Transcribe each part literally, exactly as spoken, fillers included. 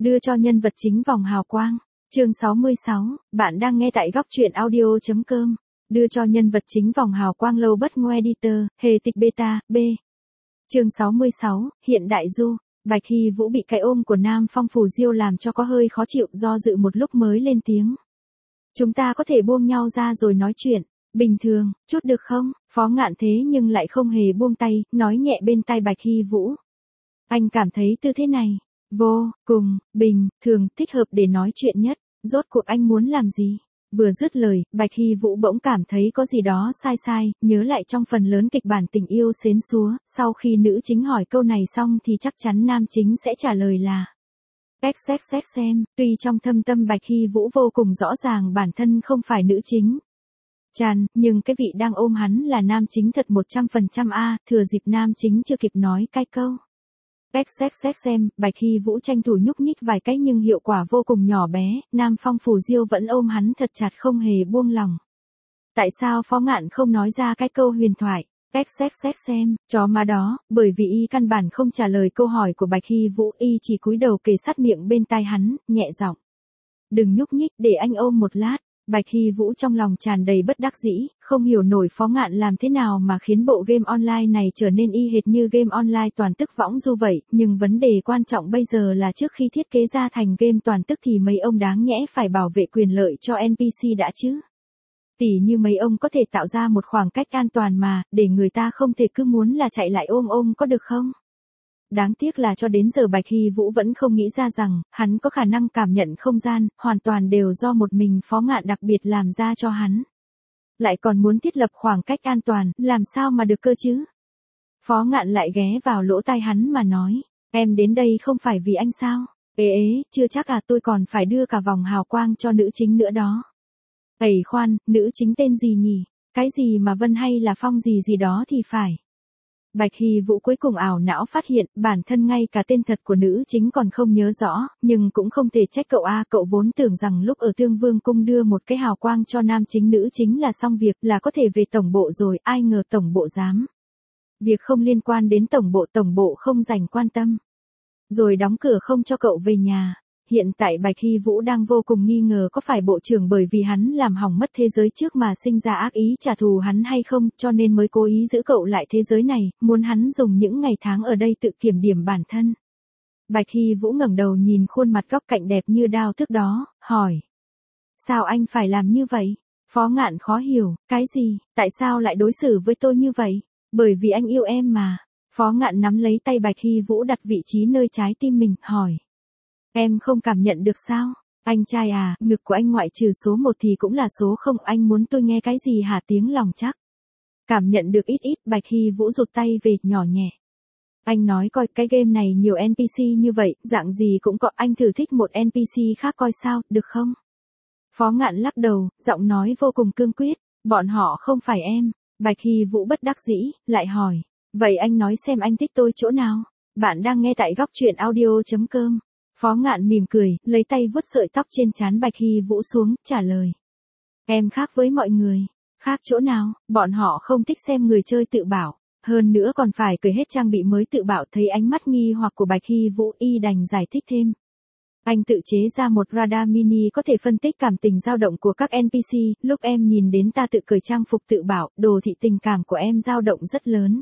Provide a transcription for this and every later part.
đưa cho nhân vật chính vòng hào quang. Chương sáu mươi sáu, bạn đang nghe tại góc truyện audio chấm com. Đưa cho nhân vật chính vòng hào quang lâu bất ngoe editor, hề tịch beta, B. Chương sáu mươi sáu, hiện đại du. Bạch Hy Vũ bị cái ôm của Nam Phong Phù Diêu làm cho có hơi khó chịu, do dự một lúc mới lên tiếng. Chúng ta có thể buông nhau ra rồi nói chuyện. Bình thường, chút được không? Phó Ngạn thế nhưng lại không hề buông tay, nói nhẹ bên tai Bạch Hy Vũ. Anh cảm thấy tư thế này vô cùng bình thường, thích hợp để nói chuyện nhất. Rốt cuộc anh muốn làm gì? Vừa dứt lời, Bạch Hy Vũ bỗng cảm thấy có gì đó sai sai, nhớ lại trong phần lớn kịch bản tình yêu xến xúa, sau khi nữ chính hỏi câu này xong thì chắc chắn nam chính sẽ trả lời là X X X xem, tuy trong thâm tâm Bạch Hy Vũ vô cùng rõ ràng bản thân không phải nữ chính. Chàn, nhưng cái vị đang ôm hắn là nam chính thật một trăm phần trăm a, thừa dịp nam chính chưa kịp nói cái câu X X X xem, Bạch Hy Vũ tranh thủ nhúc nhích vài cái nhưng hiệu quả vô cùng nhỏ bé, Nam Phong Phù Diêu vẫn ôm hắn thật chặt không hề buông lòng. Tại sao Phó Ngạn không nói ra cái câu huyền thoại, X X X xem, chó má đó, bởi vì y căn bản không trả lời câu hỏi của Bạch Hy Vũ, y chỉ cúi đầu kề sát miệng bên tai hắn, nhẹ giọng. Đừng nhúc nhích, để anh ôm một lát. Bạch Hy Vũ trong lòng tràn đầy bất đắc dĩ, không hiểu nổi Phó Ngạn làm thế nào mà khiến bộ game online này trở nên y hệt như game online toàn tức võng du vậy, nhưng vấn đề quan trọng bây giờ là trước khi thiết kế ra thành game toàn tức thì mấy ông đáng nhẽ phải bảo vệ quyền lợi cho en pê xê đã chứ. Tỉ như mấy ông có thể tạo ra một khoảng cách an toàn mà, để người ta không thể cứ muốn là chạy lại ôm ôm có được không? Đáng tiếc là cho đến giờ Bạch Hy Vũ vẫn không nghĩ ra rằng, hắn có khả năng cảm nhận không gian, hoàn toàn đều do một mình Phó Ngạn đặc biệt làm ra cho hắn. Lại còn muốn thiết lập khoảng cách an toàn, làm sao mà được cơ chứ? Phó Ngạn lại ghé vào lỗ tai hắn mà nói, em đến đây không phải vì anh sao? Ê ế, chưa chắc à, tôi còn phải đưa cả vòng hào quang cho nữ chính nữa đó. Ầy khoan, nữ chính tên gì nhỉ? Cái gì mà Vân hay là Phong gì gì đó thì phải. Bạch Hy Vũ cuối cùng ảo não phát hiện, bản thân ngay cả tên thật của nữ chính còn không nhớ rõ, nhưng cũng không thể trách cậu a, cậu vốn tưởng rằng lúc ở Tương Vương cung đưa một cái hào quang cho nam chính nữ chính là xong việc, là có thể về tổng bộ rồi, ai ngờ tổng bộ dám. Việc không liên quan đến tổng bộ, tổng bộ không dành quan tâm. Rồi đóng cửa không cho cậu về nhà. Hiện tại Bạch Hy Vũ đang vô cùng nghi ngờ có phải bộ trưởng bởi vì hắn làm hỏng mất thế giới trước mà sinh ra ác ý trả thù hắn hay không, cho nên mới cố ý giữ cậu lại thế giới này, muốn hắn dùng những ngày tháng ở đây tự kiểm điểm bản thân. Bạch Hy Vũ ngẩng đầu nhìn khuôn mặt góc cạnh đẹp như đao thức đó, hỏi. Sao anh phải làm như vậy? Phó Ngạn khó hiểu, cái gì, tại sao lại đối xử với tôi như vậy? Bởi vì anh yêu em mà. Phó Ngạn nắm lấy tay Bạch Hy Vũ đặt vị trí nơi trái tim mình, hỏi. Em không cảm nhận được sao? Anh trai à, ngực của anh ngoại trừ số một thì cũng là số không, anh muốn tôi nghe cái gì hả? Tiếng lòng chắc. Cảm nhận được ít ít, Bạch Hy Vũ rụt tay về, nhỏ nhẹ. Anh nói coi, cái game này nhiều en pê xê như vậy, dạng gì cũng có, anh thử thích một en pê xê khác coi sao, được không? Phó Ngạn lắc đầu, giọng nói vô cùng cương quyết, bọn họ không phải em. Bạch Hy Vũ bất đắc dĩ, lại hỏi. Vậy anh nói xem anh thích tôi chỗ nào? Bạn đang nghe tại góc truyện audio chấm com. Phó Ngạn mỉm cười, lấy tay vuốt sợi tóc trên trán Bạch Hy Vũ xuống, trả lời. Em khác với mọi người. Khác chỗ nào? Bọn họ không thích xem người chơi tự bảo. Hơn nữa còn phải cởi hết trang bị mới tự bảo. Thấy ánh mắt nghi hoặc của Bạch Hy Vũ, y đành giải thích thêm. Anh tự chế ra một radar mini có thể phân tích cảm tình dao động của các en pê xê. Lúc em nhìn đến ta tự cởi trang phục tự bảo, đồ thị tình cảm của em dao động rất lớn.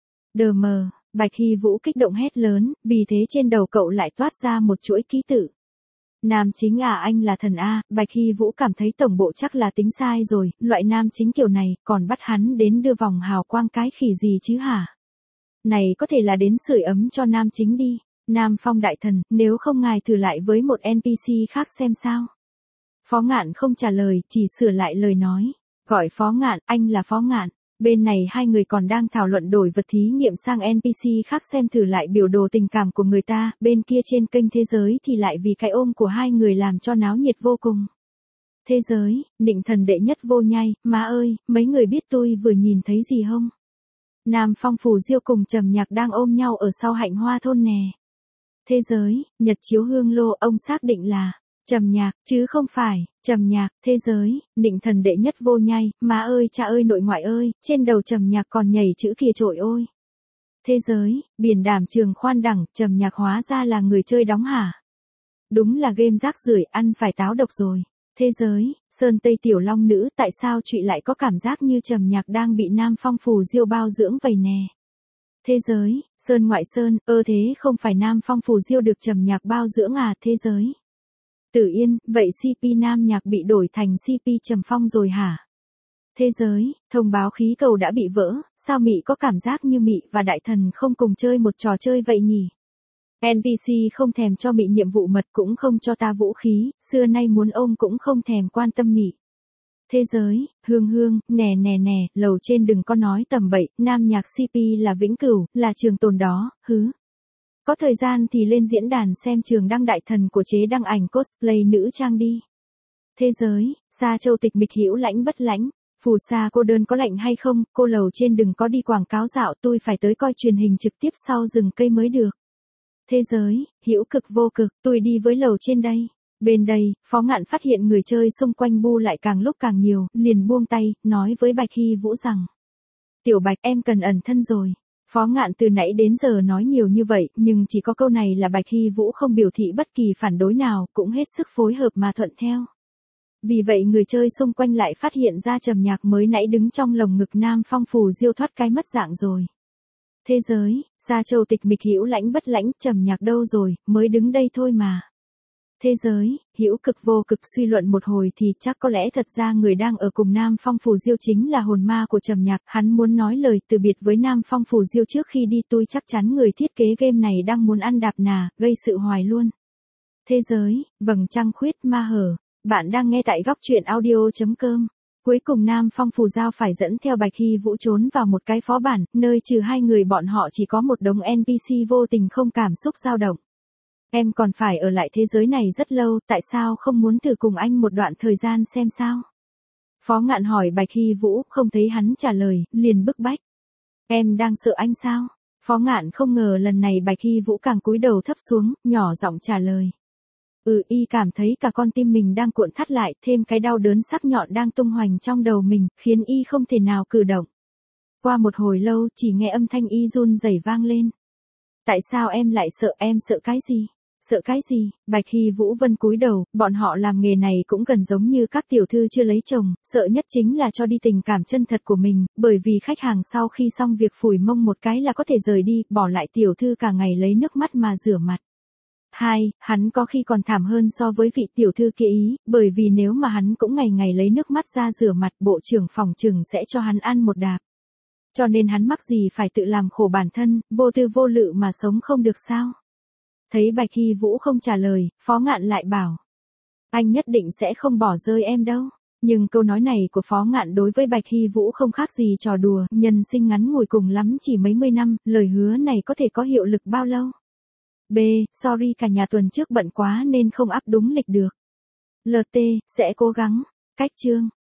Đờ mờ. Bạch Hy Vũ kích động hét lớn, vì thế trên đầu cậu lại toát ra một chuỗi ký tự. Nam chính à, anh là thần a. Bạch Hy Vũ cảm thấy tổng bộ chắc là tính sai rồi, loại nam chính kiểu này, còn bắt hắn đến đưa vòng hào quang cái khỉ gì chứ hả? Này có thể là đến sưởi ấm cho nam chính đi. Nam Phong đại thần, nếu không ngài thử lại với một en pê xê khác xem sao. Phó Ngạn không trả lời, chỉ sửa lại lời nói. Gọi Phó Ngạn, anh là Phó Ngạn. Bên này hai người còn đang thảo luận đổi vật thí nghiệm sang en pê xê khác xem thử lại biểu đồ tình cảm của người ta, bên kia trên kênh Thế Giới thì lại vì cái ôm của hai người làm cho náo nhiệt vô cùng. Thế Giới, Nịnh Thần đệ nhất vô nhai, má ơi, mấy người biết tôi vừa nhìn thấy gì không? Nam Phong Phù Diêu cùng Trầm Nhạc đang ôm nhau ở sau hạnh hoa thôn nè. Thế Giới, Nhật chiếu hương lô, ông xác định là Trầm Nhạc, chứ không phải Trầm Nhạc. Thế Giới, Nịnh Thần đệ nhất vô nhai, má ơi cha ơi nội ngoại ơi, trên đầu Trầm Nhạc còn nhảy chữ kìa trội ôi. Thế Giới, Biển Đảm Trường khoan đẳng, Trầm Nhạc hóa ra là người chơi đóng hả? Đúng là game rác rưởi, ăn phải táo độc rồi. Thế giới, Sơn Tây Tiểu Long Nữ, tại sao trụy lại có cảm giác như Trầm Nhạc đang bị Nam Phong phù diêu bao dưỡng vậy nè. Thế giới, Sơn Ngoại Sơn, ơ thế không phải Nam Phong phù diêu được Trầm Nhạc bao dưỡng à. Thế giới, Tử Yên, vậy xê pê Nam Nhạc bị đổi thành xê pê Trầm Phong rồi hả? Thế giới, thông báo khí cầu đã bị vỡ, sao Mị có cảm giác như Mị và Đại Thần không cùng chơi một trò chơi vậy nhỉ? en pê xê không thèm cho Mị nhiệm vụ mật cũng không cho ta vũ khí, xưa nay muốn ôm cũng không thèm quan tâm Mị. Thế giới, Hương Hương, nè nè nè, lầu trên đừng có nói tầm bậy, Nam Nhạc xê pê là vĩnh cửu, là trường tồn đó, hứ. Có thời gian thì lên diễn đàn xem trường đăng Đại Thần của chế đăng ảnh cosplay nữ trang đi. Thế giới, Sa Châu tịch mịch hữu lãnh bất lãnh. Phù sa cô đơn có lạnh hay không, cô lầu trên đừng có đi quảng cáo dạo, tôi phải tới coi truyền hình trực tiếp sau rừng cây mới được. Thế giới, hữu cực vô cực, tôi đi với lầu trên đây. Bên đây, Phó Ngạn phát hiện người chơi xung quanh bu lại càng lúc càng nhiều, liền buông tay, nói với Bạch Hy Vũ rằng. Tiểu Bạch, em cần ẩn thân rồi. Phó Ngạn từ nãy đến giờ nói nhiều như vậy, nhưng chỉ có câu này là Bạch Hy Vũ không biểu thị bất kỳ phản đối nào, cũng hết sức phối hợp mà thuận theo. Vì vậy người chơi xung quanh lại phát hiện ra Trầm Nhạc mới nãy đứng trong lồng ngực Nam Phong phù diêu thoát cái mất dạng rồi. Thế giới, Sa Châu tịch mịch hữu lãnh bất lãnh, Trầm Nhạc đâu rồi, mới đứng đây thôi mà. Thế giới, hữu cực vô cực suy luận một hồi thì chắc có lẽ thật ra người đang ở cùng Nam Phong phù diêu chính là hồn ma của Trầm Nhạc, hắn muốn nói lời từ biệt với Nam Phong phù diêu trước khi đi, tôi chắc chắn người thiết kế game này đang muốn ăn đạp nà, gây sự hoài luôn. Thế giới, vầng trăng khuyết ma hở. Bạn đang nghe tại góc truyện audio chấm com. Cuối cùng Nam Phong phù giao phải dẫn theo Bạch Hy Vũ trốn vào một cái phó bản, nơi trừ hai người bọn họ chỉ có một đống en pê xê vô tình không cảm xúc dao động. Em còn phải ở lại thế giới này rất lâu, tại sao không muốn thử cùng anh một đoạn thời gian xem sao? Phó Ngạn hỏi Bạch Hy Vũ, không thấy hắn trả lời, liền bức bách. Em đang sợ anh sao? Phó Ngạn không ngờ lần này Bạch Hy Vũ càng cúi đầu thấp xuống, nhỏ giọng trả lời. Ừ, y cảm thấy cả con tim mình đang cuộn thắt lại, thêm cái đau đớn sắc nhọn đang tung hoành trong đầu mình, khiến y không thể nào cử động. Qua một hồi lâu, chỉ nghe âm thanh y run rẩy vang lên. Tại sao em lại sợ, em sợ cái gì? Sợ cái gì? Bạch Hy Vũ Vân cúi đầu, bọn họ làm nghề này cũng gần giống như các tiểu thư chưa lấy chồng, sợ nhất chính là cho đi tình cảm chân thật của mình, bởi vì khách hàng sau khi xong việc phủi mông một cái là có thể rời đi, bỏ lại tiểu thư cả ngày lấy nước mắt mà rửa mặt. Hai, hắn có khi còn thảm hơn so với vị tiểu thư kia ý, bởi vì nếu mà hắn cũng ngày ngày lấy nước mắt ra rửa mặt, bộ trưởng phòng trừng sẽ cho hắn ăn một đạp. Cho nên hắn mắc gì phải tự làm khổ bản thân, vô tư vô lự mà sống không được sao? Thấy Bạch Hy Vũ không trả lời, Phó Ngạn lại bảo. Anh nhất định sẽ không bỏ rơi em đâu. Nhưng câu nói này của Phó Ngạn đối với Bạch Hy Vũ không khác gì trò đùa, nhân sinh ngắn ngủi cùng lắm chỉ mấy mươi năm, lời hứa này có thể có hiệu lực bao lâu? B, sorry cả nhà tuần trước bận quá nên không áp đúng lịch được. lờ tê, sẽ cố gắng. Cách chương.